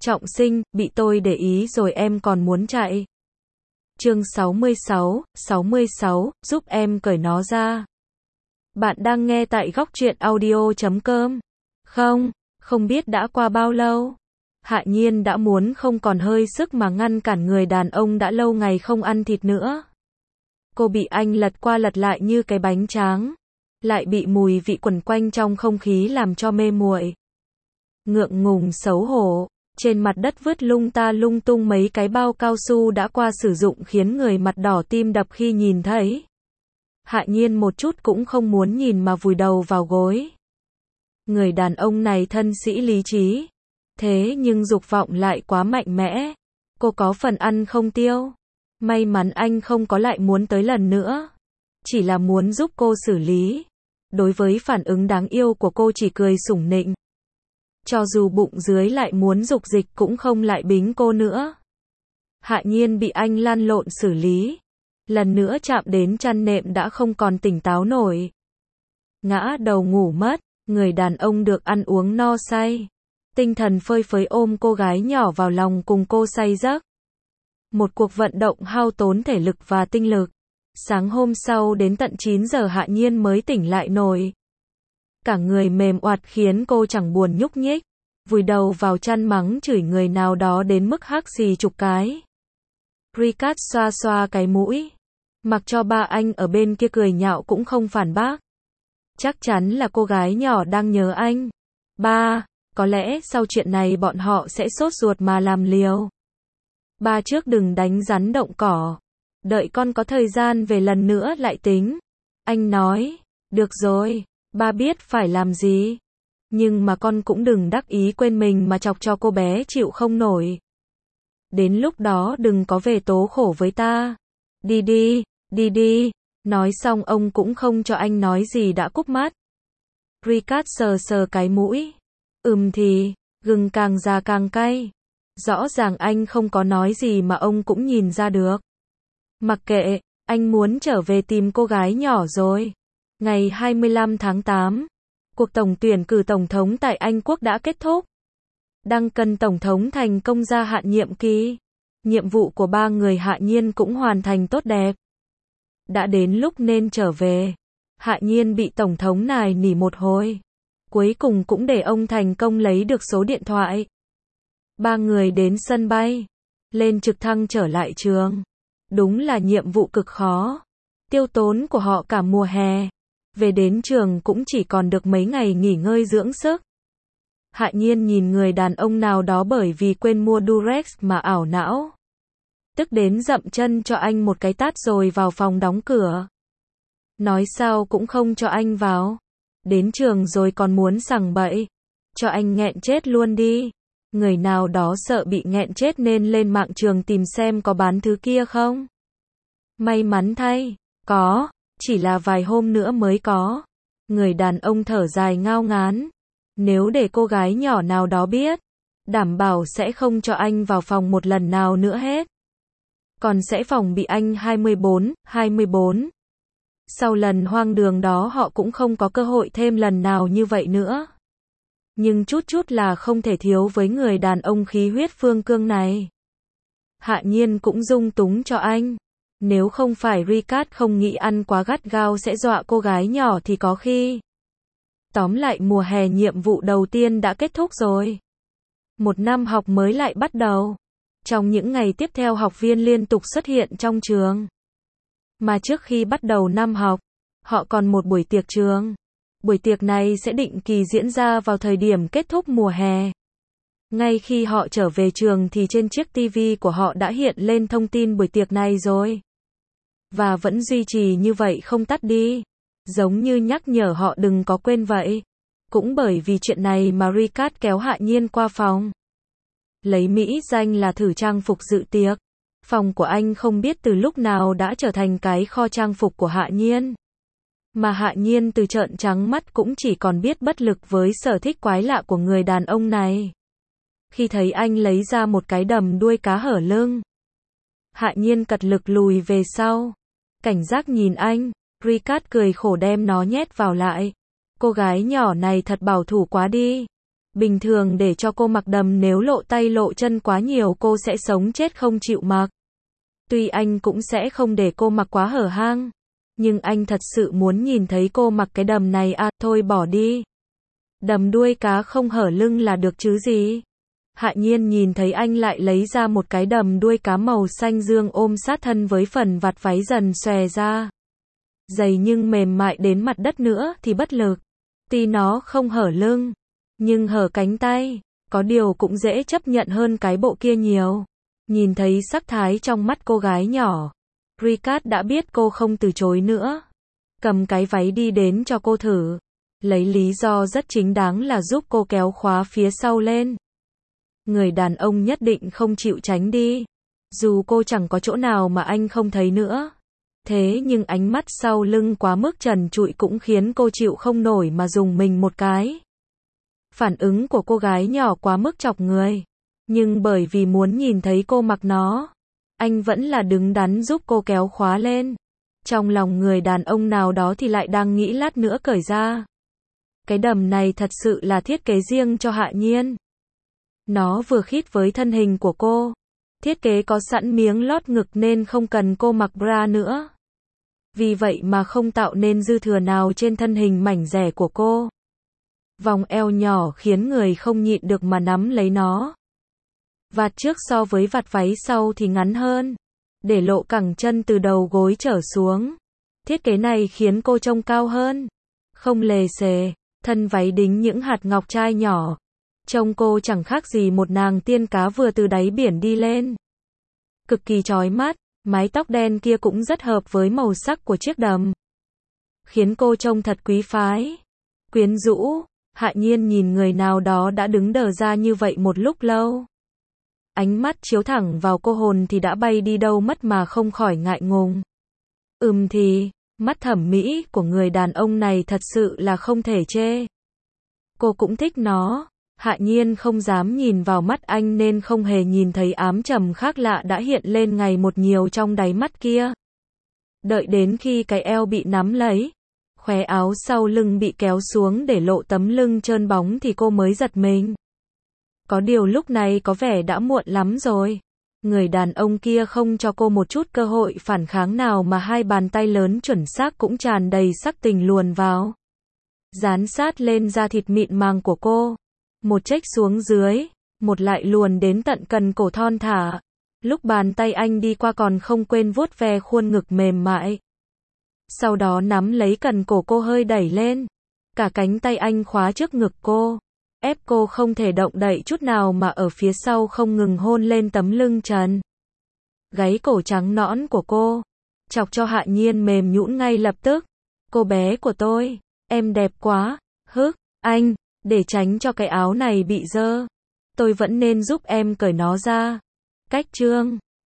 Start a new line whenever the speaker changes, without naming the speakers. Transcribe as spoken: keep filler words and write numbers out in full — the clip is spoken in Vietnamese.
Trọng sinh, bị tôi để ý rồi em còn muốn chạy. Chương sáu mươi sáu, sáu mươi sáu, giúp em cởi nó ra. Bạn đang nghe tại góc truyện audio chấm com. Không, không biết đã qua bao lâu. Hạ Nhiên đã muốn không còn hơi sức mà ngăn cản người đàn ông đã lâu ngày không ăn thịt nữa. Cô bị anh lật qua lật lại như cái bánh tráng. Lại bị mùi vị quẩn quanh trong không khí làm cho mê muội. Ngượng ngùng xấu hổ. Trên mặt đất vứt lung ta lung tung mấy cái bao cao su đã qua sử dụng khiến người mặt đỏ tim đập khi nhìn thấy. Hạ Nhiên một chút cũng không muốn nhìn mà vùi đầu vào gối. Người đàn ông này thân sĩ lý trí. Thế nhưng dục vọng lại quá mạnh mẽ. Cô có phần ăn không tiêu. May mắn anh không có lại muốn tới lần nữa. Chỉ là muốn giúp cô xử lý. Đối với phản ứng đáng yêu của cô chỉ cười sủng nịnh. Cho dù bụng dưới lại muốn dục dịch cũng không lại bính cô nữa. Hạ Nhiên bị anh lăn lộn xử lý. Lần nữa chạm đến chăn nệm đã không còn tỉnh táo nổi. Ngã đầu ngủ mất, người đàn ông được ăn uống no say. Tinh thần phơi phới ôm cô gái nhỏ vào lòng cùng cô say giấc. Một cuộc vận động hao tốn thể lực và tinh lực. Sáng hôm sau đến tận chín giờ Hạ Nhiên mới tỉnh lại nổi. Cả người mềm oặt khiến cô chẳng buồn nhúc nhích. Vùi đầu vào chăn mắng chửi người nào đó đến mức hắc xì chục cái. Ricard xoa xoa cái mũi. Mặc cho ba anh ở bên kia cười nhạo cũng không phản bác. Chắc chắn là cô gái nhỏ đang nhớ anh. Ba, có lẽ sau chuyện này bọn họ sẽ sốt ruột mà làm liều. Ba trước đừng đánh rắn động cỏ. Đợi con có thời gian về lần nữa lại tính. Anh nói, được rồi, ba biết phải làm gì. Nhưng mà con cũng đừng đắc ý quên mình mà chọc cho cô bé chịu không nổi. Đến lúc đó đừng có về tố khổ với ta. Đi đi, đi đi. Nói xong ông cũng không cho anh nói gì đã cúp mắt. Ricard sờ sờ cái mũi. Ừm thì, gừng càng già càng cay. Rõ ràng anh không có nói gì mà ông cũng nhìn ra được. Mặc kệ, anh muốn trở về tìm cô gái nhỏ rồi. Ngày hai mươi lăm tháng tám, cuộc tổng tuyển cử tổng thống tại Anh Quốc đã kết thúc. Duncan tổng thống thành công gia hạn nhiệm kỳ. Nhiệm vụ của ba người Hạ Nhiên cũng hoàn thành tốt đẹp. Đã đến lúc nên trở về. Hạ Nhiên bị tổng thống nài nỉ một hồi. Cuối cùng cũng để ông thành công lấy được số điện thoại. Ba người đến sân bay. Lên trực thăng trở lại trường. Đúng là nhiệm vụ cực khó. Tiêu tốn của họ cả mùa hè. Về đến trường cũng chỉ còn được mấy ngày nghỉ ngơi dưỡng sức. Hạ Nhiên nhìn người đàn ông nào đó bởi vì quên mua Durex mà ảo não. Tức đến dậm chân cho anh một cái tát rồi vào phòng đóng cửa. Nói sao cũng không cho anh vào. Đến trường rồi còn muốn sằng bậy. Cho anh nghẹn chết luôn đi. Người nào đó sợ bị nghẹn chết nên lên mạng trường tìm xem có bán thứ kia không. May mắn thay, có, chỉ là vài hôm nữa mới có. Người đàn ông thở dài ngao ngán. Nếu để cô gái nhỏ nào đó biết, đảm bảo sẽ không cho anh vào phòng một lần nào nữa hết. Còn sẽ phòng bị anh hai mươi bốn, hai mươi bốn. Sau lần hoang đường đó họ cũng không có cơ hội thêm lần nào như vậy nữa. Nhưng chút chút là không thể thiếu với người đàn ông khí huyết phương cương này. Hạ Nhiên cũng dung túng cho anh. Nếu không phải Ricard không nghĩ ăn quá gắt gao sẽ dọa cô gái nhỏ thì có khi. Tóm lại mùa hè nhiệm vụ đầu tiên đã kết thúc rồi. Một năm học mới lại bắt đầu. Trong những ngày tiếp theo học viên liên tục xuất hiện trong trường. Mà trước khi bắt đầu năm học, họ còn một buổi tiệc trường. Buổi tiệc này sẽ định kỳ diễn ra vào thời điểm kết thúc mùa hè. Ngay khi họ trở về trường thì trên chiếc ti vi của họ đã hiện lên thông tin buổi tiệc này rồi. Và vẫn duy trì như vậy không tắt đi. Giống như nhắc nhở họ đừng có quên vậy. Cũng bởi vì chuyện này mà Ricard kéo Hạ Nhiên qua phòng. Lấy mỹ danh là thử trang phục dự tiệc. Phòng của anh không biết từ lúc nào đã trở thành cái kho trang phục của Hạ Nhiên. Mà Hạ Nhiên từ trợn trắng mắt cũng chỉ còn biết bất lực với sở thích quái lạ của người đàn ông này. Khi thấy anh lấy ra một cái đầm đuôi cá hở lưng, Hạ Nhiên cật lực lùi về sau. Cảnh giác nhìn anh, Ricard cười khổ đem nó nhét vào lại. Cô gái nhỏ này thật bảo thủ quá đi. Bình thường để cho cô mặc đầm nếu lộ tay lộ chân quá nhiều cô sẽ sống chết không chịu mặc. Tuy anh cũng sẽ không để cô mặc quá hở hang, nhưng anh thật sự muốn nhìn thấy cô mặc cái đầm này à, thôi bỏ đi. Đầm đuôi cá không hở lưng là được chứ gì. Hạ Nhiên nhìn thấy anh lại lấy ra một cái đầm đuôi cá màu xanh dương ôm sát thân với phần vạt váy dần xòe ra. Dày nhưng mềm mại đến mặt đất nữa thì bất lực. Tuy nó không hở lưng, nhưng hở cánh tay, có điều cũng dễ chấp nhận hơn cái bộ kia nhiều. Nhìn thấy sắc thái trong mắt cô gái nhỏ, Ricard đã biết cô không từ chối nữa. Cầm cái váy đi đến cho cô thử. Lấy lý do rất chính đáng là giúp cô kéo khóa phía sau lên. Người đàn ông nhất định không chịu tránh đi. Dù cô chẳng có chỗ nào mà anh không thấy nữa. Thế nhưng ánh mắt sau lưng quá mức trần trụi cũng khiến cô chịu không nổi mà dùng mình một cái. Phản ứng của cô gái nhỏ quá mức chọc người. Nhưng bởi vì muốn nhìn thấy cô mặc nó, anh vẫn là đứng đắn giúp cô kéo khóa lên. Trong lòng người đàn ông nào đó thì lại đang nghĩ lát nữa cởi ra. Cái đầm này thật sự là thiết kế riêng cho Hạ Nhiên. Nó vừa khít với thân hình của cô. Thiết kế có sẵn miếng lót ngực nên không cần cô mặc bra nữa. Vì vậy mà không tạo nên dư thừa nào trên thân hình mảnh dẻ của cô. Vòng eo nhỏ khiến người không nhịn được mà nắm lấy nó. Vạt trước so với vạt váy sau thì ngắn hơn, để lộ cẳng chân từ đầu gối trở xuống. Thiết kế này khiến cô trông cao hơn, không lề xề, thân váy đính những hạt ngọc trai nhỏ. Trông cô chẳng khác gì một nàng tiên cá vừa từ đáy biển đi lên. Cực kỳ chói mắt, mái tóc đen kia cũng rất hợp với màu sắc của chiếc đầm. Khiến cô trông thật quý phái, quyến rũ. Hạ Nhiên nhìn người nào đó đã đứng đờ ra như vậy một lúc lâu. Ánh mắt chiếu thẳng vào cô hồn thì đã bay đi đâu mất mà không khỏi ngại ngùng. Ừm thì, mắt thẩm mỹ của người đàn ông này thật sự là không thể chê. Cô cũng thích nó. Hạ Nhiên không dám nhìn vào mắt anh nên không hề nhìn thấy ám trầm khác lạ đã hiện lên ngày một nhiều trong đáy mắt kia. Đợi đến khi cái eo bị nắm lấy, khóe áo sau lưng bị kéo xuống để lộ tấm lưng trơn bóng thì cô mới giật mình. Có điều lúc này có vẻ đã muộn lắm rồi. Người đàn ông kia không cho cô một chút cơ hội phản kháng nào mà hai bàn tay lớn chuẩn xác cũng tràn đầy sắc tình luồn vào. Dán sát lên da thịt mịn màng của cô. Một chếch xuống dưới, một lại luồn đến tận cần cổ thon thả. Lúc bàn tay anh đi qua còn không quên vuốt ve khuôn ngực mềm mại. Sau đó nắm lấy cần cổ cô hơi đẩy lên. Cả cánh tay anh khóa trước ngực cô. Ép cô không thể động đậy chút nào mà ở phía sau không ngừng hôn lên tấm lưng trần. Gáy cổ trắng nõn của cô. Chọc cho Hạ Nhiên mềm nhũn ngay lập tức. Cô bé của tôi, em đẹp quá. Hức, anh, để tránh cho cái áo này bị dơ. Tôi vẫn nên giúp em cởi nó ra. Cách chương